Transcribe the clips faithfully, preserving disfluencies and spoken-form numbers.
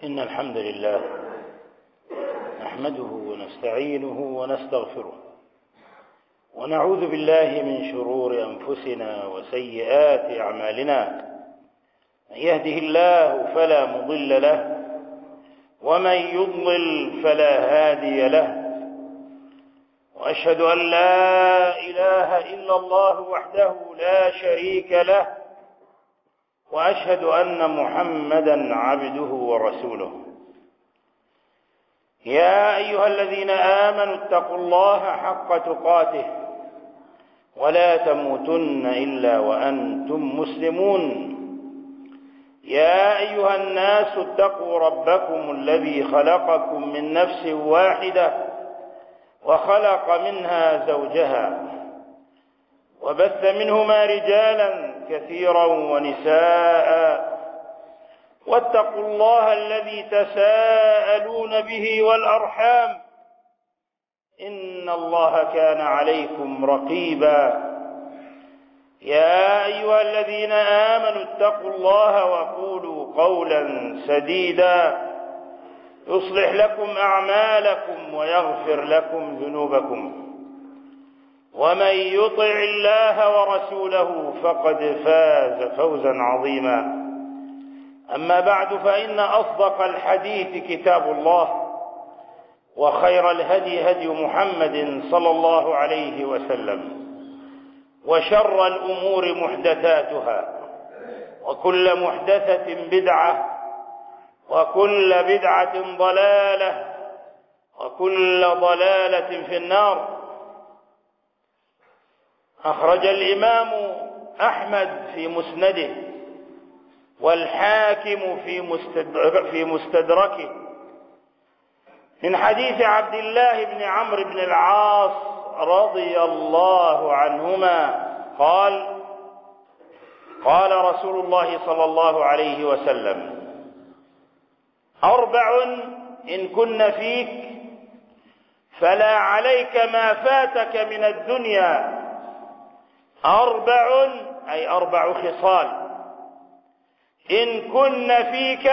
إن الحمد لله نحمده ونستعينه ونستغفره ونعوذ بالله من شرور أنفسنا وسيئات أعمالنا. من يهده الله فلا مضل له ومن يضلل فلا هادي له، وأشهد أن لا إله إلا الله وحده لا شريك له، وأشهد أن محمدًا عبده ورسوله. يا أيها الذين آمنوا اتقوا الله حق تقاته ولا تموتن إلا وأنتم مسلمون. يا أيها الناس اتقوا ربكم الذي خلقكم من نفس واحدة وخلق منها زوجها وبث منهما رجالا كثيرا ونساء، واتقوا الله الذي تساءلون به والأرحام إن الله كان عليكم رقيبا. يا أيها الذين آمنوا اتقوا الله وقولوا قولا سديدا يصلح لكم أعمالكم ويغفر لكم ذنوبكم، ومن يطع الله ورسوله فقد فاز فوزا عظيما. أما بعد، فإن أصدق الحديث كتاب الله، وخير الهدي هدي محمد صلى الله عليه وسلم، وشر الأمور محدثاتها، وكل محدثة بدعة، وكل بدعة ضلالة، وكل ضلالة في النار. أخرج الإمام أحمد في مسنده والحاكم في مستدركه من حديث عبد الله بن عمرو بن العاص رضي الله عنهما قال: قال رسول الله صلى الله عليه وسلم: أربع إن كن فيك فلا عليك ما فاتك من الدنيا. أربع أي أربع خصال إن كن فيك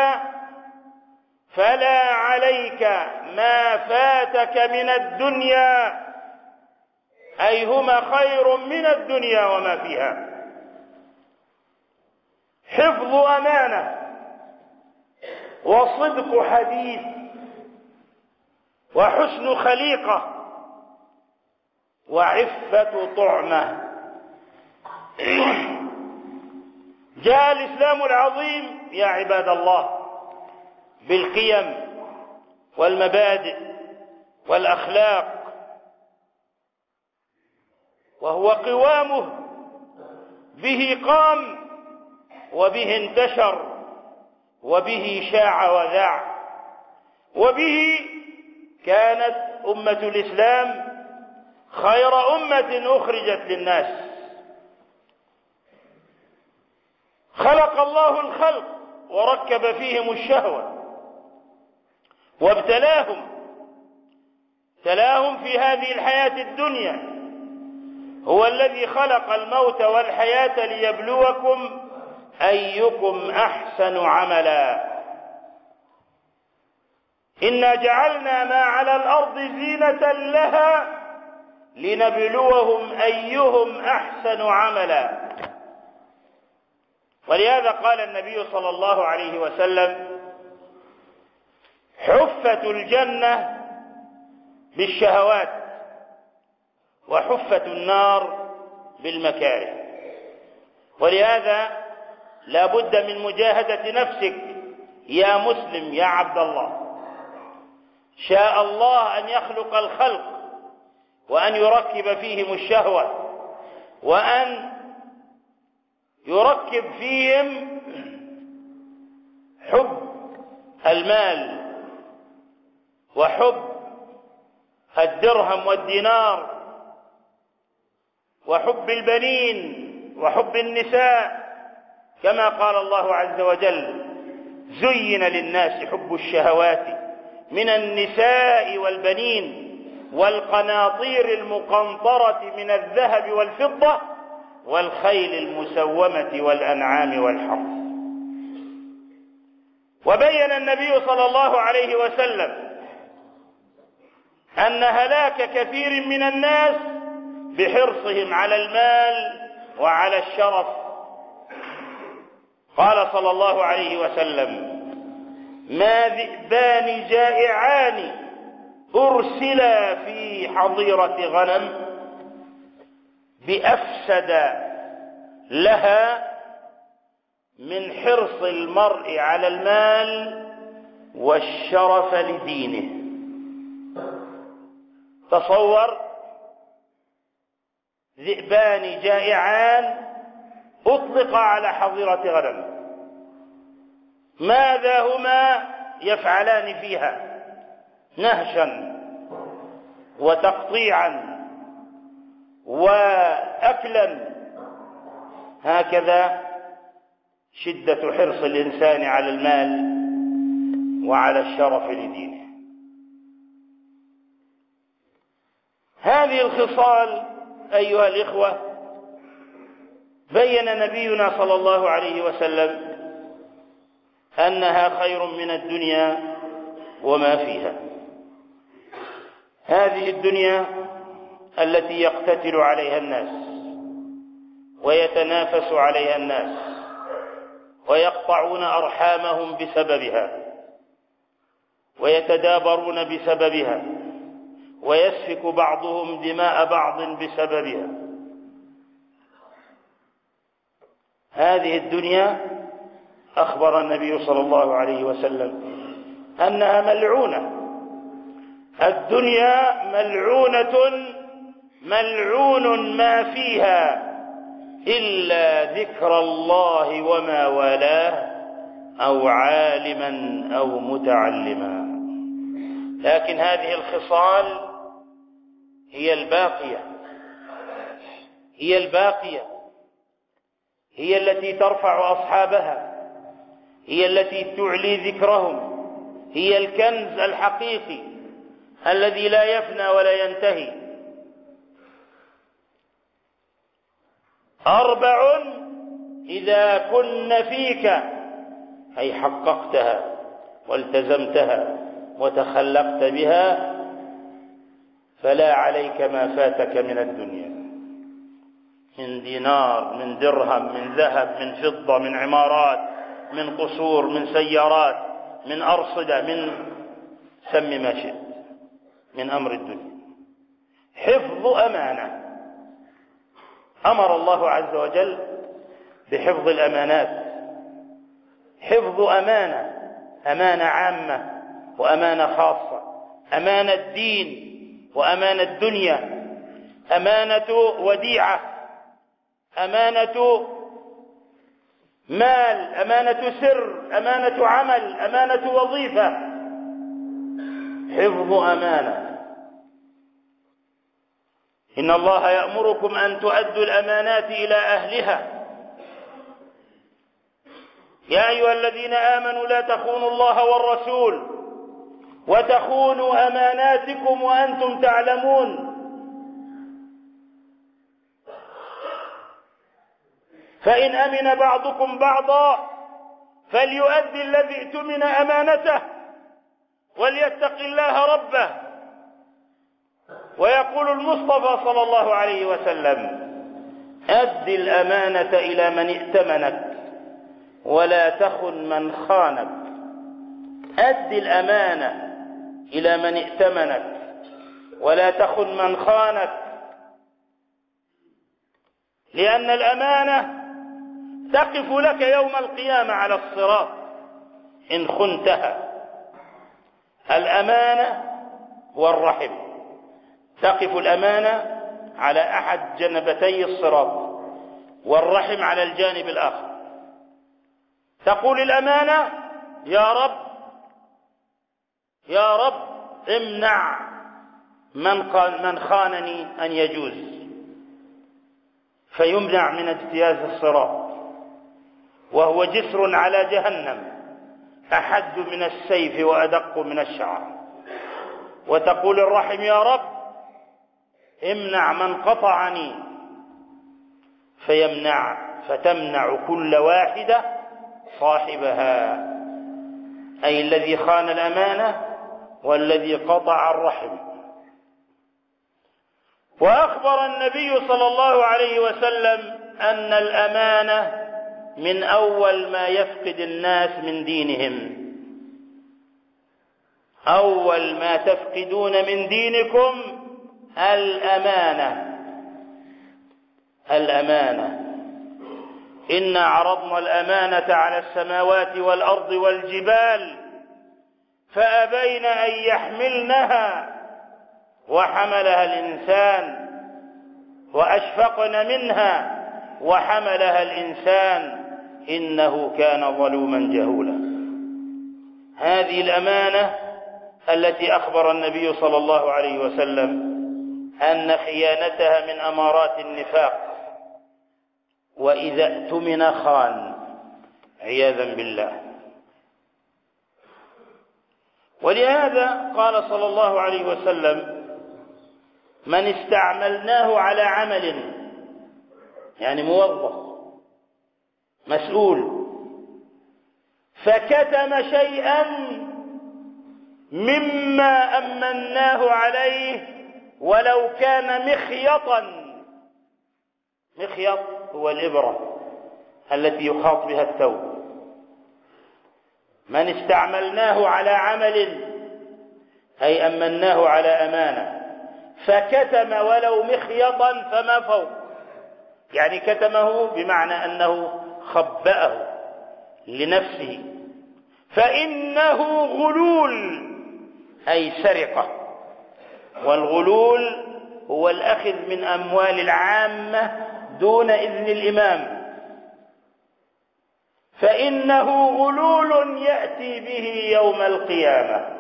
فلا عليك ما فاتك من الدنيا، أي هما خير من الدنيا وما فيها. حفظ أمانة، وصدق حديث، وحسن خليقة، وعفة طعمة. جاء الإسلام العظيم يا عباد الله بالقيم والمبادئ والأخلاق، وهو قوامه به قام، وبه انتشر، وبه شاع وذاع، وبه كانت أمة الإسلام خير أمة أخرجت للناس. خلق الله الخلق وركب فيهم الشهوة وابتلاهم، ابتلاهم في هذه الحياة الدنيا. هو الذي خلق الموت والحياة ليبلوكم أيكم أحسن عملا. إنا جعلنا ما على الأرض زينة لها لنبلوهم أيهم أحسن عملا. ولهذا قال النبي صلى الله عليه وسلم: حفت الجنة بالشهوات، وحفت النار بالمكاره. ولهذا لا بد من مجاهدة نفسك يا مسلم يا عبد الله. شاء الله أن يخلق الخلق وأن يركب فيهم الشهوة، وأن يركب فيهم حب المال وحب الدرهم والدينار وحب البنين وحب النساء، كما قال الله عز وجل: زين للناس حب الشهوات من النساء والبنين والقناطير المقنطرة من الذهب والفضة والخيل المسومة والأنعام والحرث. وبين النبي صلى الله عليه وسلم أن هلاك كثير من الناس بحرصهم على المال وعلى الشرف. قال صلى الله عليه وسلم: ما ذئبان جائعان أرسلا في حظيرة غنم بأفسد لها من حرص المرء على المال والشرف لدينه. تصور ذئبان جائعان أطلق على حظيرة غنم، ماذا هما يفعلان فيها؟ نهشا وتقطيعا وأكلا. هكذا شدة حرص الإنسان على المال وعلى الشرف لدينه. هذه الخصال أيها الإخوة بين نبينا صلى الله عليه وسلم أنها خير من الدنيا وما فيها. هذه الدنيا التي يقتتل عليها الناس ويتنافس عليها الناس ويقطعون أرحامهم بسببها ويتدابرون بسببها ويسفك بعضهم دماء بعض بسببها. هذه الدنيا أخبر النبي صلى الله عليه وسلم أنها ملعونة. الدنيا ملعونة ملعون ما فيها إلا ذكر الله وما والاه أو عالما أو متعلما. لكن هذه الخصال هي الباقية، هي الباقية، هي التي ترفع أصحابها، هي التي تعلي ذكرهم، هي الكنز الحقيقي الذي لا يفنى ولا ينتهي. أربع إذا كن فيك، أي حققتها والتزمتها وتخلقت بها، فلا عليك ما فاتك من الدنيا، من دينار، من درهم، من ذهب، من فضة، من عمارات، من قصور، من سيارات، من أرصدة، من سم ما شئت من أمر الدنيا. حفظ أمانة. أمر الله عز وجل بحفظ الأمانات. حفظ أمانة، أمانة عامة وأمانة خاصة، أمانة الدين وأمانة الدنيا، أمانة وديعة، أمانة مال، أمانة سر، أمانة عمل، أمانة وظيفة. حفظ أمانة. إن الله يأمركم أن تؤدوا الأمانات إلى أهلها. يا أيها الذين آمنوا لا تخونوا الله والرسول وتخونوا أماناتكم وأنتم تعلمون. فإن أمن بعضكم بعضا فليؤدي الذي اؤتمن أمانته وليتق الله ربه. ويقول المصطفى صلى الله عليه وسلم: أد الأمانة إلى من ائتمنك ولا تخن من خانك. أد الأمانة إلى من ائتمنك ولا تخن من خانك، لأن الأمانة تقف لك يوم القيامة على الصراط إن خنتها. الأمانة والرحم. تقف الأمانة على أحد جنبتي الصراط والرحم على الجانب الآخر. تقول الأمانة: يا رب يا رب امنع من من خانني أن يجوز، فيمنع من اجتياز الصراط وهو جسر على جهنم أحد من السيف وأدق من الشعر. وتقول الرحم: يا رب امنع من قطعني، فيمنع فتمنع كل واحدة صاحبها. أي الذي خان الأمانة والذي قطع الرحم. وأخبر النبي صلى الله عليه وسلم أن الأمانة من أول ما يفقد الناس من دينهم. أول ما تفقدون من دينكم الأمانة. الأمانة. إنا عرضنا الأمانة على السماوات والأرض والجبال فأبين أن يحملنها وحملها الإنسان وأشفقن منها وحملها الإنسان إنه كان ظلوما جهولا. هذه الأمانة التي أخبر النبي صلى الله عليه وسلم أن خيانتها من أمارات النفاق، وإذا اؤتمن خان عياذا بالله. ولهذا قال صلى الله عليه وسلم: من استعملناه على عمل، يعني موظف مسؤول، فكتم شيئا مما أمناه عليه ولو كان مخيطا. مخيط هو الإبرة التي يخاط بها الثوب. من استعملناه على عمل أي أمناه على أمانة فكتم ولو مخيطا فما فوق، يعني كتمه بمعنى أنه خبأه لنفسه، فإنه غلول أي سرقة. والغلول هو الأخذ من أموال العامة دون إذن الإمام، فإنه غلول يأتي به يوم القيامة.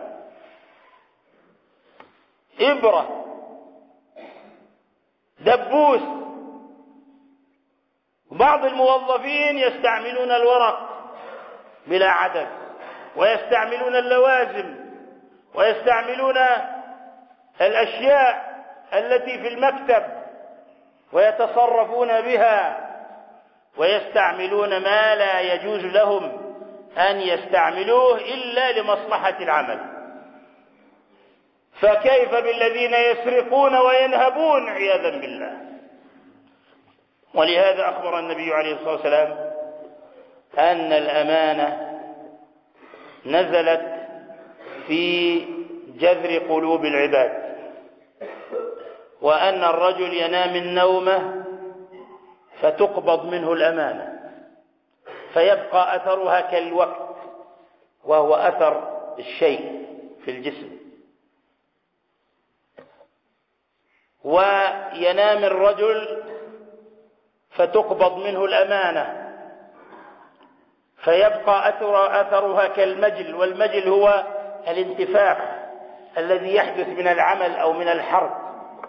إبرة، دبوس. بعض الموظفين يستعملون الورق بلا عدد، ويستعملون اللوازم، ويستعملون الأشياء التي في المكتب ويتصرفون بها، ويستعملون ما لا يجوز لهم أن يستعملوه إلا لمصلحة العمل. فكيف بالذين يسرقون وينهبون عياذا بالله؟ ولهذا أخبر النبي عليه الصلاة والسلام أن الأمانة نزلت في جذر قلوب العباد، وأن الرجل ينام النومة فتقبض منه الأمانة فيبقى أثرها كالوقت، وهو أثر الشيء في الجسم. وينام الرجل فتقبض منه الأمانة فيبقى أثر أثرها كالمجل، والمجل هو الانتفاخ الذي يحدث من العمل أو من الحرق.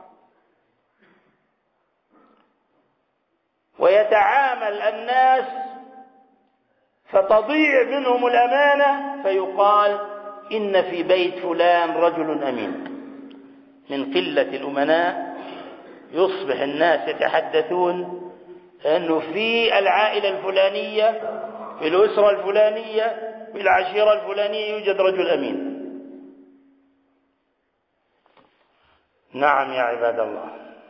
ويتعامل الناس فتضيع منهم الأمانة فيقال إن في بيت فلان رجل أمين. من قلة الأمناء يصبح الناس يتحدثون أنه في العائلة الفلانية، في الأسرة الفلانية، في العشيرة الفلانية يوجد رجل أمين. نعم يا عباد الله.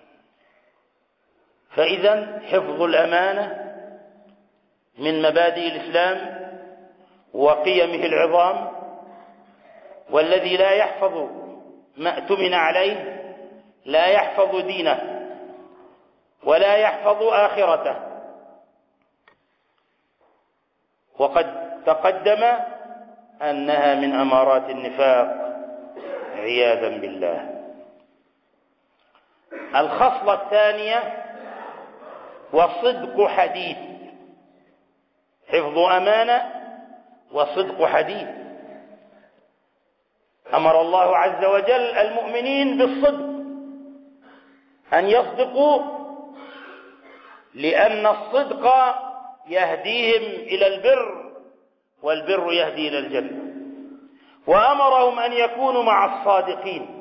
فإذا حفظ الأمانة من مبادئ الإسلام وقيمه العظام، والذي لا يحفظ ما اؤتمن عليه لا يحفظ دينه ولا يحفظ آخرته. وقد تقدم أنها من أمارات النفاق عياذا بالله. الخصلة الثانية وصدق حديث. حفظ أمانة وصدق حديث. أمر الله عز وجل المؤمنين بالصدق، أن يصدقوا، لأن الصدق يهديهم إلى البر، والبر يهدي إلى الجنة. وأمرهم أن يكونوا مع الصادقين،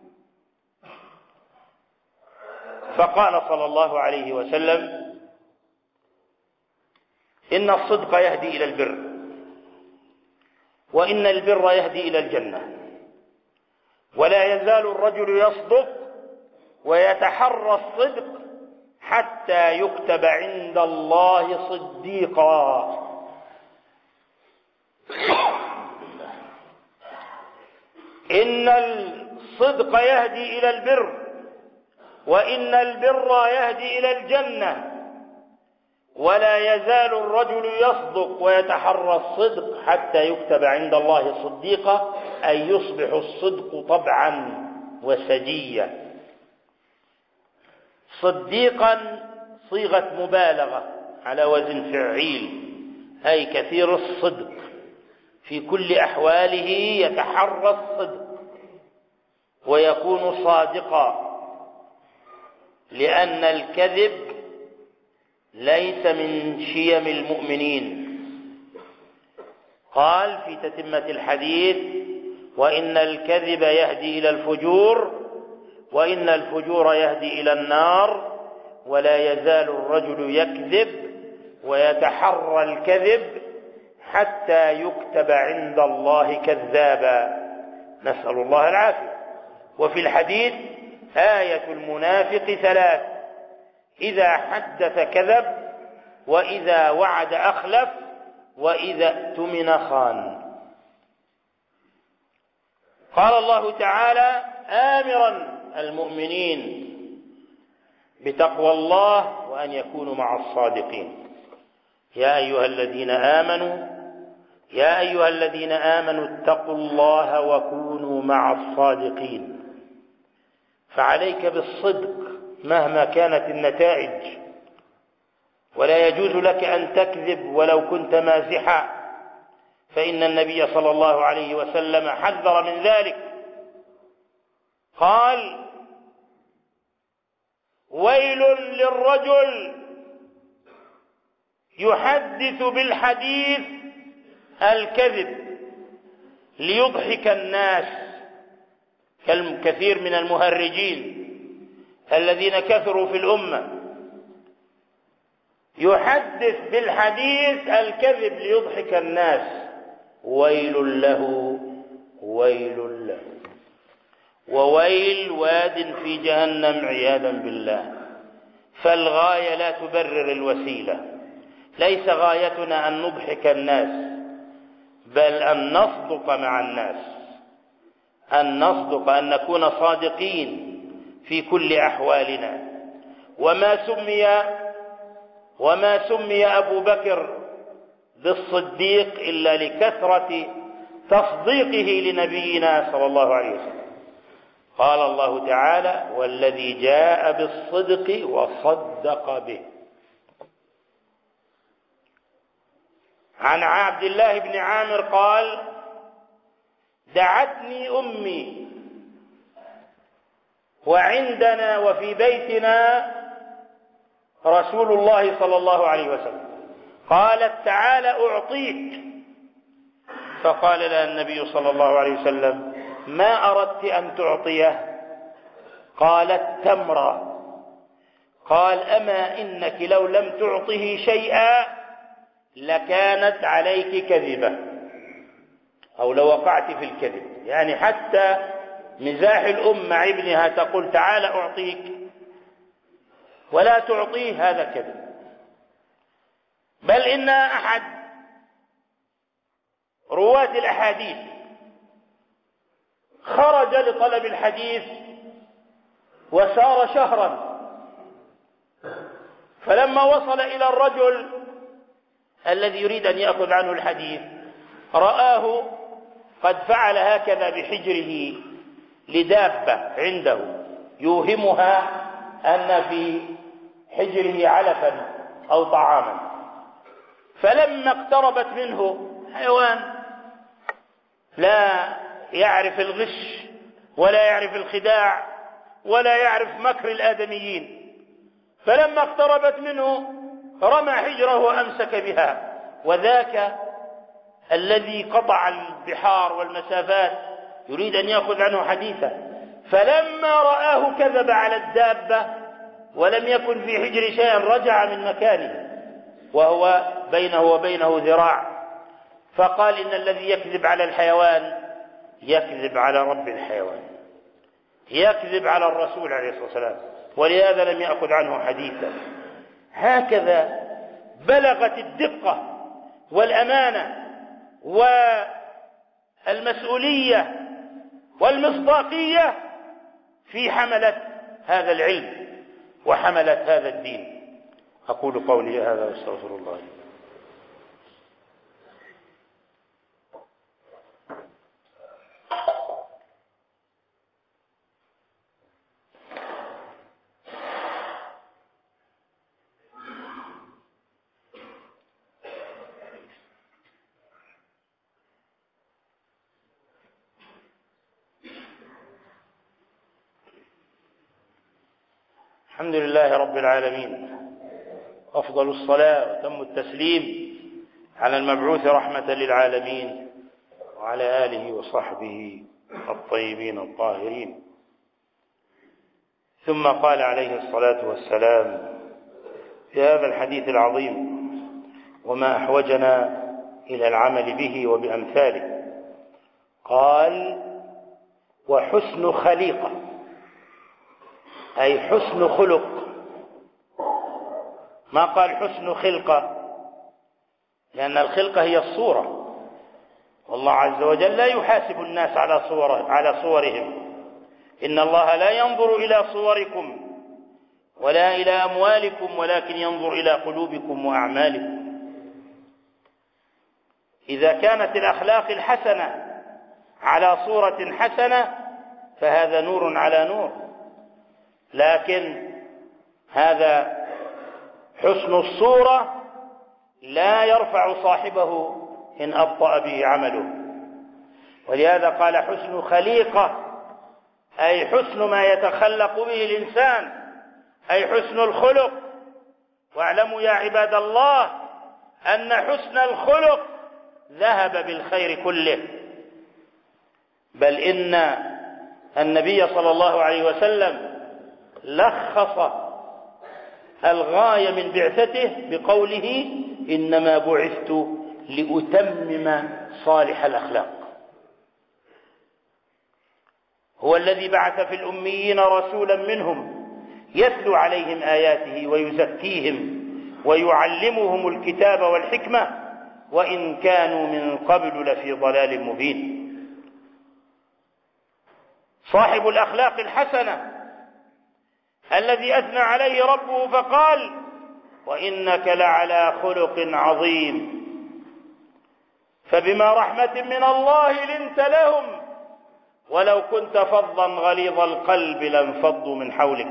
فقال صلى الله عليه وسلم: إن الصدق يهدي إلى البر، وإن البر يهدي إلى الجنة. ولا يزال الرجل يصدق ويتحرى الصدق حتى يكتب عند الله صديقا. إن الصدق يهدي إلى البر، وإن البر يهدي إلى الجنة. ولا يزال الرجل يصدق ويتحرى الصدق حتى يكتب عند الله صديقا، أي يصبح الصدق طبعا وسجيا. صديقا صيغة مبالغة على وزن فعيل، أي كثير الصدق، في كل أحواله يتحرى الصدق ويكون صادقا، لأن الكذب ليس من شيم المؤمنين. قال في تتمة الحديث: وإن الكذب يهدي إلى الفجور، وإن الفجور يهدي إلى النار. ولا يزال الرجل يكذب ويتحرى الكذب حتى يكتب عند الله كذابا، نسأل الله العافية. وفي الحديث: آية المنافق ثلاث: إذا حدث كذب، وإذا وعد أخلف، وإذا اؤتمن خان. قال الله تعالى آمرا المؤمنين بتقوى الله وأن يكونوا مع الصادقين: يا أيها الذين آمنوا يا أيها الذين آمنوا اتقوا الله وكونوا مع الصادقين. فعليك بالصدق مهما كانت النتائج، ولا يجوز لك أن تكذب ولو كنت مازحا، فإن النبي صلى الله عليه وسلم حذر من ذلك. قال: ويل للرجل يحدث بالحديث الكذب ليضحك الناس، كالكثير من المهرجين الذين كثروا في الأمة. يحدث بالحديث الكذب ليضحك الناس، ويل له ويل له. وويل واد في جهنم عياذا بالله. فالغاية لا تبرر الوسيلة. ليس غايتنا أن نضحك الناس، بل أن نصدق مع الناس، أن نصدق، أن نكون صادقين في كل أحوالنا. وما سمي وما سمي أبو بكر بالصديق إلا لكثرة تصديقه لنبينا صلى الله عليه وسلم. قال الله تعالى: والذي جاء بالصدق وصدق به. عن عبد الله بن عامر قال: دعتني أمي وعندنا وفي بيتنا رسول الله صلى الله عليه وسلم، قالت: تعال أعطيك. فقال لها النبي صلى الله عليه وسلم: ما أردت أن تعطيه؟ قالت: تمرة. قال: أما إنك لو لم تعطه شيئا لكانت عليك كذبة، أو لو وقعت في الكذب. يعني حتى مزاح الأم مع ابنها تقول: تعال أعطيك، ولا تعطيه، هذا كذب. بل إن أحد رواة الأحاديث خرج لطلب الحديث وسار شهرا، فلما وصل إلى الرجل الذي يريد أن يأخذ عنه الحديث رآه قد فعل هكذا بحجره لدابة عنده، يوهمها أن في حجره علفا أو طعاما. فلما اقتربت منه، حيوان لا يعرف الغش ولا يعرف الخداع ولا يعرف مكر الآدميين، فلما اقتربت منه رمى حجره وأمسك بها. وذاك الذي قطع البحار والمسافات يريد أن يأخذ عنه حديثا، فلما رآه كذب على الدابة ولم يكن في حجر شيئا، رجع من مكانه وهو بينه وبينه ذراع، فقال إن الذي يكذب على الحيوان يكذب على رب الحيوان، يكذب على الرسول عليه الصلاة والسلام، ولهذا لم يأخذ عنه حديثا. هكذا بلغت الدقة والأمانة والمسؤولية والمصداقية في حملة هذا العلم وحملة هذا الدين. أقول قولي هذا واستغفر الله. الحمد لله رب العالمين، أفضل الصلاة وتم التسليم على المبعوث رحمة للعالمين وعلى آله وصحبه الطيبين الطاهرين. ثم قال عليه الصلاة والسلام في هذا الحديث العظيم: وما أحوجنا إلى العمل به وبأمثاله، قال: وحسن خليقة، أي حسن خلق، ما قال حسن خلقة، لأن الخلقة هي الصورة، والله عز وجل لا يحاسب الناس على صور على صورهم. إن الله لا ينظر إلى صوركم ولا إلى أموالكم ولكن ينظر إلى قلوبكم وأعمالكم. إذا كانت الأخلاق الحسنة على صورة حسنة فهذا نور على نور، لكن هذا حسن الصورة لا يرفع صاحبه إن أبطأ به عمله. ولهذا قال حسن خليقة، أي حسن ما يتخلق به الإنسان، أي حسن الخلق. واعلموا يا عباد الله أن حسن الخلق ذهب بالخير كله، بل إن النبي صلى الله عليه وسلم لخص الغاية من بعثته بقوله: إنما بعثت لأتمم صالح الأخلاق. هو الذي بعث في الأميين رسولا منهم يتلو عليهم آياته ويزكيهم ويعلمهم الكتاب والحكمة وإن كانوا من قبل لفي ضلال مبين. صاحب الأخلاق الحسنة الذي أثنى عليه ربه فقال: وإنك لعلى خلق عظيم. فبما رحمة من الله لنت لهم ولو كنت فظا غليظ القلب لانفضوا من حولك.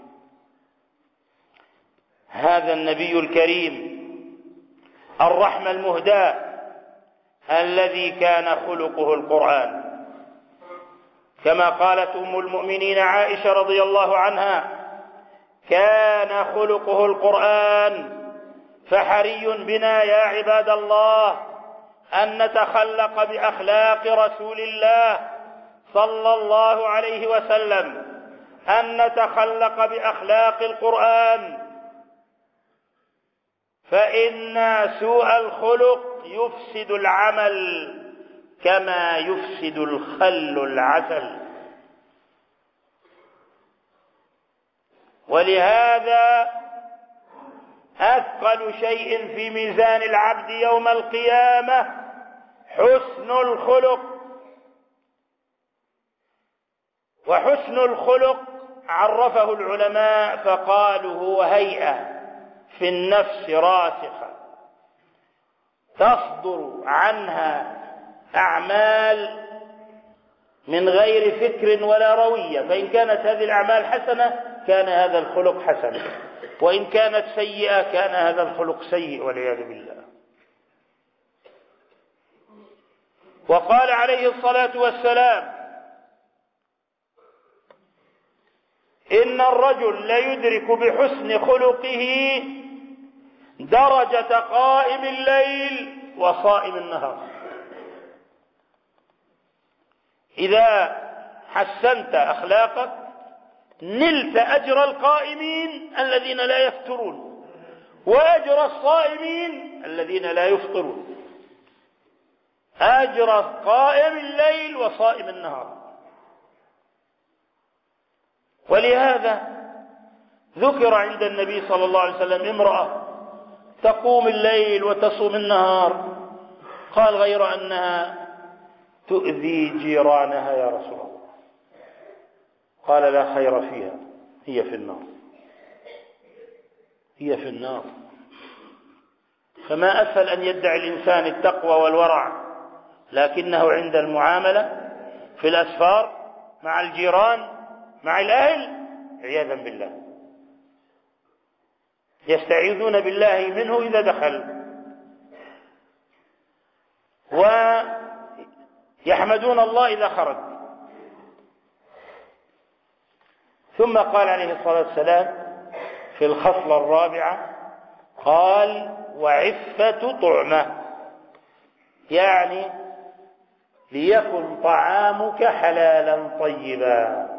هذا النبي الكريم الرحمة المهداة الذي كان خلقه القرآن، كما قالت أم المؤمنين عائشة رضي الله عنها: كان خلقه القرآن. فحري بنا يا عباد الله أن نتخلق بأخلاق رسول الله صلى الله عليه وسلم، أن نتخلق بأخلاق القرآن، فإن سوء الخلق يفسد العمل كما يفسد الخل العسل. ولهذا أثقل شيء في ميزان العبد يوم القيامة حسن الخلق. وحسن الخلق عرفه العلماء فقالوا: هو هيئة في النفس راسخة تصدر عنها أعمال من غير فكر ولا روية، فإن كانت هذه الأعمال حسنة كان هذا الخلق حسنا، وإن كانت سيئة كان هذا الخلق سيء والعياذ بالله. وقال عليه الصلاة والسلام: إن الرجل ليدرك بحسن خلقه درجة قائم الليل وصائم النهار. إذا حسنت أخلاقك نلت أجر القائمين الذين لا يفترون وأجر الصائمين الذين لا يفطرون. أجر قائم الليل وصائم النهار. ولهذا ذكر عند النبي صلى الله عليه وسلم امرأة تقوم الليل وتصوم النهار، قال غير أنها تؤذي جيرانها يا رسول الله، قال لا خير فيها، هي في النار، هي في النار. فما أسهل أن يدعي الإنسان التقوى والورع، لكنه عند المعاملة في الأسفار مع الجيران مع الأهل عياذا بالله يستعيذون بالله منه إذا دخل، ويحمدون الله إذا خرج. ثم قال عليه الصلاة والسلام في الخصلة الرابعة، قال وعفة طعمة، يعني ليكن طعامك حلالا طيبا.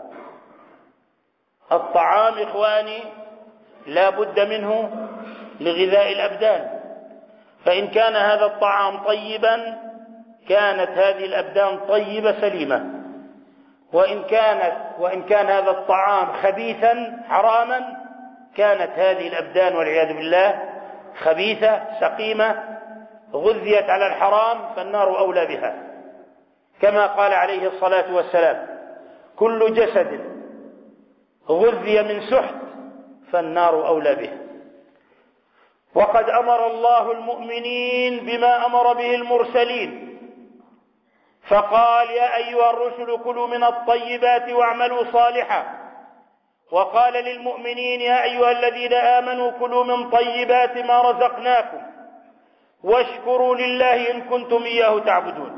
الطعام إخواني لا بد منه لغذاء الأبدان، فإن كان هذا الطعام طيبا كانت هذه الأبدان طيبة سليمة، وإن كانت وإن كان هذا الطعام خبيثا حراما كانت هذه الأبدان والعياذ بالله خبيثة سقيمة غذيت على الحرام، فالنار أولى بها، كما قال عليه الصلاة والسلام كل جسد غذي من سحت فالنار أولى به. وقد أمر الله المؤمنين بما أمر به المرسلين، فقال يا أيها الرسل كلوا من الطيبات واعملوا صالحا، وقال للمؤمنين يا أيها الذين آمنوا كلوا من طيبات ما رزقناكم واشكروا لله إن كنتم إياه تعبدون.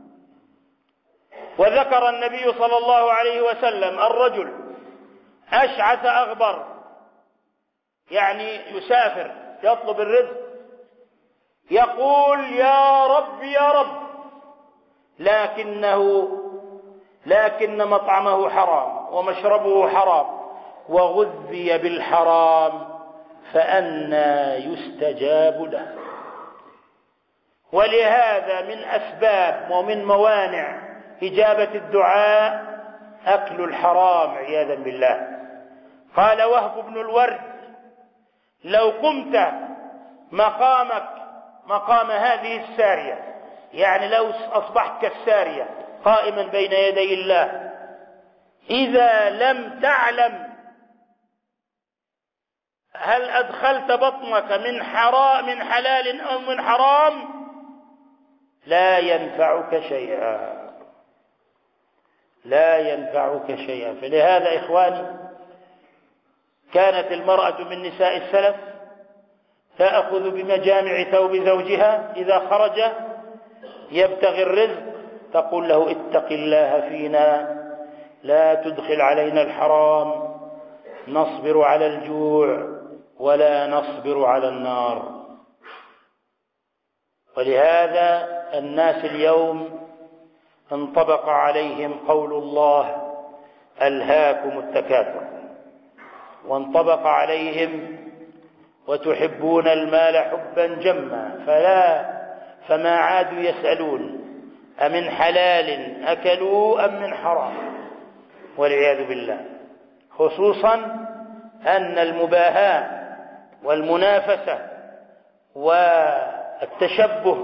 وذكر النبي صلى الله عليه وسلم الرجل أشعث أغبر، يعني يسافر يطلب الرزق يقول يا رب يا رب، لكنه لكن مطعمه حرام ومشربه حرام وغذي بالحرام، فأنى يستجاب له. ولهذا من أسباب ومن موانع إجابة الدعاء أكل الحرام عياذا بالله. قال وهب بن الورد لو قمت مقامك مقام هذه السارية، يعني لو أصبحت كالسارية قائما بين يدي الله، إذا لم تعلم هل أدخلت بطنك من حرام من حلال أو من حرام لا ينفعك شيئا، لا ينفعك شيئا. فلهذا إخواني كانت المرأة من نساء السلف تأخذ بمجامع ثوب زوجها إذا خرج يبتغي الرزق، تقول له اتق الله فينا لا تدخل علينا الحرام، نصبر على الجوع ولا نصبر على النار. ولهذا الناس اليوم انطبق عليهم قول الله ألهاكم التكاثر، وانطبق عليهم وتحبون المال حبا جما، فلا فما عادوا يسألون أمن حلال أكلوا أم من حرام، والعياذ بالله. خصوصا أن المباهاة والمنافسة والتشبه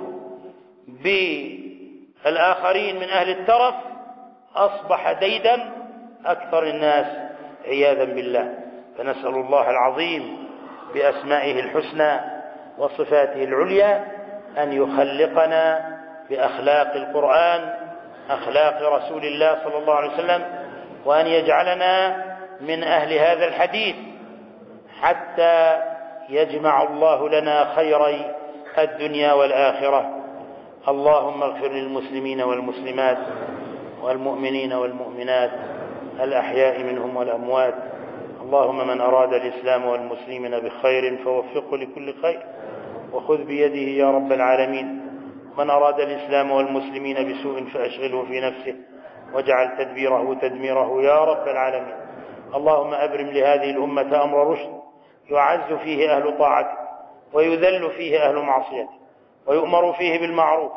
بالآخرين من أهل الترف أصبح ديدا أكثر الناس عياذا بالله. فنسأل الله العظيم بأسمائه الحسنى وصفاته العليا أن يخلقنا بأخلاق القرآن أخلاق رسول الله صلى الله عليه وسلم، وأن يجعلنا من أهل هذا الحديث حتى يجمع الله لنا خيري الدنيا والآخرة. اللهم اغفر للمسلمين والمسلمات والمؤمنين والمؤمنات الأحياء منهم والأموات. اللهم من أراد الإسلام والمسلمين بخير فوفقه لكل خير وخذ بيده يا رب العالمين. من أراد الإسلام والمسلمين بسوء فأشغله في نفسه واجعل تدبيره تدميره يا رب العالمين. اللهم أبرم لهذه الأمة أمر رشد يعز فيه أهل طاعتك ويذل فيه أهل معصيتك، ويؤمر فيه بالمعروف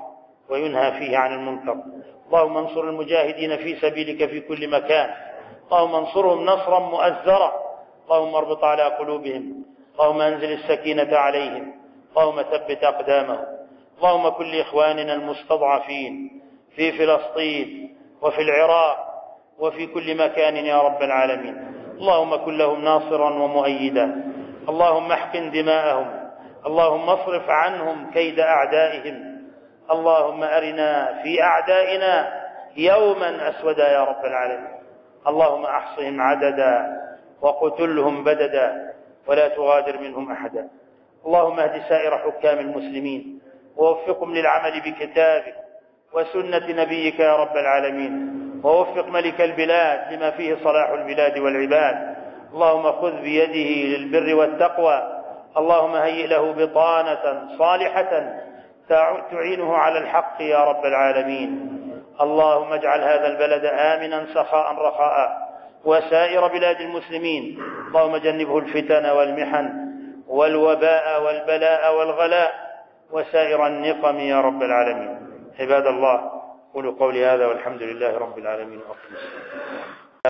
وينهى فيه عن المنكر. اللهم انصر المجاهدين في سبيلك في كل مكان، اللهم انصرهم نصرا مؤزرا، اللهم اربط على قلوبهم، اللهم انزل السكينة عليهم، اللهم ثبت أقدامهم. اللهم كن لإخواننا المستضعفين في فلسطين وفي العراق وفي كل مكان يا رب العالمين، اللهم كن لهم ناصرا ومؤيدا، اللهم احقن دماءهم، اللهم اصرف عنهم كيد أعدائهم، اللهم أرنا في أعدائنا يوما أسودا يا رب العالمين، اللهم أحصهم عددا وقتلهم بددا ولا تغادر منهم أحدا. اللهم اهد سائر حكام المسلمين ووفقهم للعمل بكتابك وسنة نبيك يا رب العالمين، ووفق ملك البلاد لما فيه صلاح البلاد والعباد، اللهم خذ بيده للبر والتقوى، اللهم هيئ له بطانة صالحة تعينه على الحق يا رب العالمين. اللهم اجعل هذا البلد آمنا سخاء رخاء وسائر بلاد المسلمين، اللهم جنبه الفتن والمحن والوباء والبلاء والغلاء وسائر النقم يا رب العالمين. عباد الله، قولوا قولي هذا والحمد لله رب العالمين.